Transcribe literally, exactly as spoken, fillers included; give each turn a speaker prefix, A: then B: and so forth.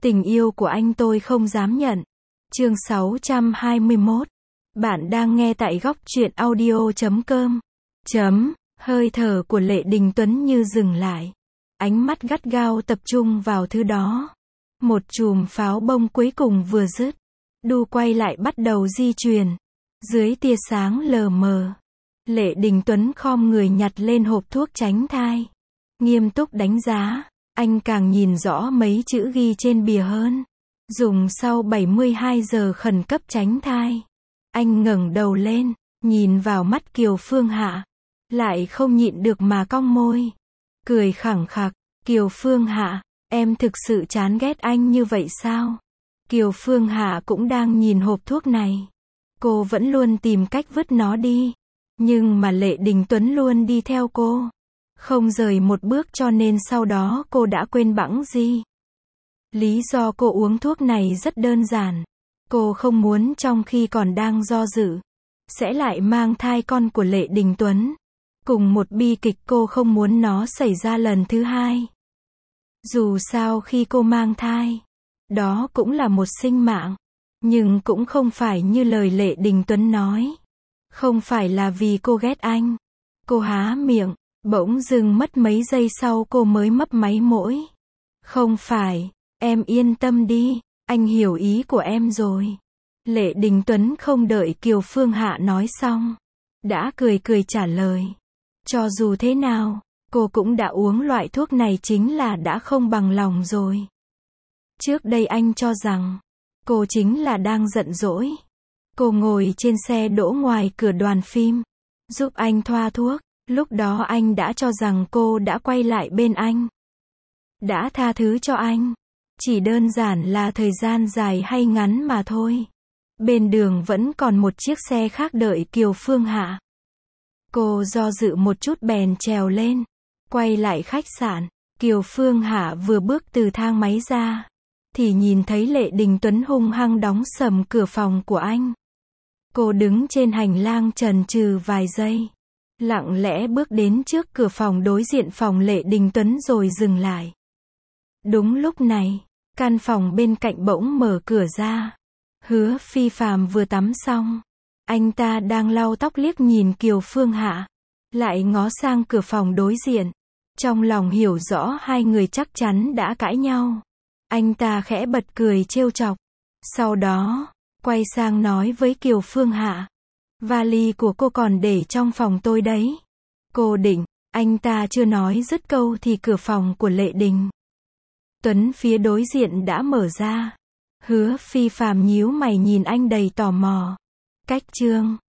A: Tình yêu của anh tôi không dám nhận. Chương sáu trăm hai mươi mốt. Bạn đang nghe tại góc truyện audio chấm com. Chấm, hơi thở của Lệ Đình Tuấn như dừng lại. Ánh mắt gắt gao tập trung vào thứ đó. Một chùm pháo bông cuối cùng vừa dứt. Đu quay lại bắt đầu di chuyển. Dưới tia sáng lờ mờ. Lệ Đình Tuấn khom người nhặt lên hộp thuốc tránh thai. Nghiêm túc đánh giá. Anh càng nhìn rõ mấy chữ ghi trên bìa hơn. Dùng sau bảy mươi hai giờ khẩn cấp tránh thai. Anh ngẩng đầu lên, nhìn vào mắt Kiều Phương Hạ. Lại không nhịn được mà cong môi. Cười khẳng khặc, Kiều Phương Hạ, em thực sự chán ghét anh như vậy sao? Kiều Phương Hạ cũng đang nhìn hộp thuốc này. Cô vẫn luôn tìm cách vứt nó đi. Nhưng mà Lệ Đình Tuấn luôn đi theo cô. Không rời một bước cho nên sau đó cô đã quên bẵng gì. Lý do cô uống thuốc này rất đơn giản. Cô không muốn trong khi còn đang do dự, sẽ lại mang thai con của Lệ Đình Tuấn. Cùng một bi kịch cô không muốn nó xảy ra lần thứ hai. Dù sao khi cô mang thai, đó cũng là một sinh mạng. Nhưng cũng không phải như lời Lệ Đình Tuấn nói. Không phải là vì cô ghét anh. Cô há miệng, bỗng dưng mất mấy giây sau cô mới mấp máy môi. Không phải, em yên tâm đi, anh hiểu ý của em rồi. Lệ Đình Tuấn không đợi Kiều Phương Hạ nói xong. Đã cười cười trả lời. Cho dù thế nào, cô cũng đã uống loại thuốc này chính là đã không bằng lòng rồi. Trước đây anh cho rằng, cô chính là đang giận dỗi. Cô ngồi trên xe đỗ ngoài cửa đoàn phim, giúp anh thoa thuốc. Lúc đó anh đã cho rằng cô đã quay lại bên anh. Đã tha thứ cho anh. Chỉ đơn giản là thời gian dài hay ngắn mà thôi. Bên đường vẫn còn một chiếc xe khác đợi Kiều Phương Hạ. Cô do dự một chút bèn trèo lên. Quay lại khách sạn. Kiều Phương Hạ vừa bước từ thang máy ra. Thì nhìn thấy Lệ Đình Tuấn hung hăng đóng sầm cửa phòng của anh. Cô đứng trên hành lang chần chừ vài giây. Lặng lẽ bước đến trước cửa phòng đối diện phòng Lệ Đình Tuấn rồi dừng lại. Đúng lúc này, căn phòng bên cạnh bỗng mở cửa ra. Hứa Phi Phàm vừa tắm xong. Anh ta đang lau tóc liếc nhìn Kiều Phương Hạ. Lại ngó sang cửa phòng đối diện. Trong lòng hiểu rõ hai người chắc chắn đã cãi nhau. Anh ta khẽ bật cười trêu chọc. Sau đó, quay sang nói với Kiều Phương Hạ. Vali của cô còn để trong phòng tôi đấy. Cô định, anh ta chưa nói dứt câu thì cửa phòng của Lệ Đình Tuấn phía đối diện đã mở ra. Hứa Phi Phàm nhíu mày nhìn anh đầy tò mò. Cách chương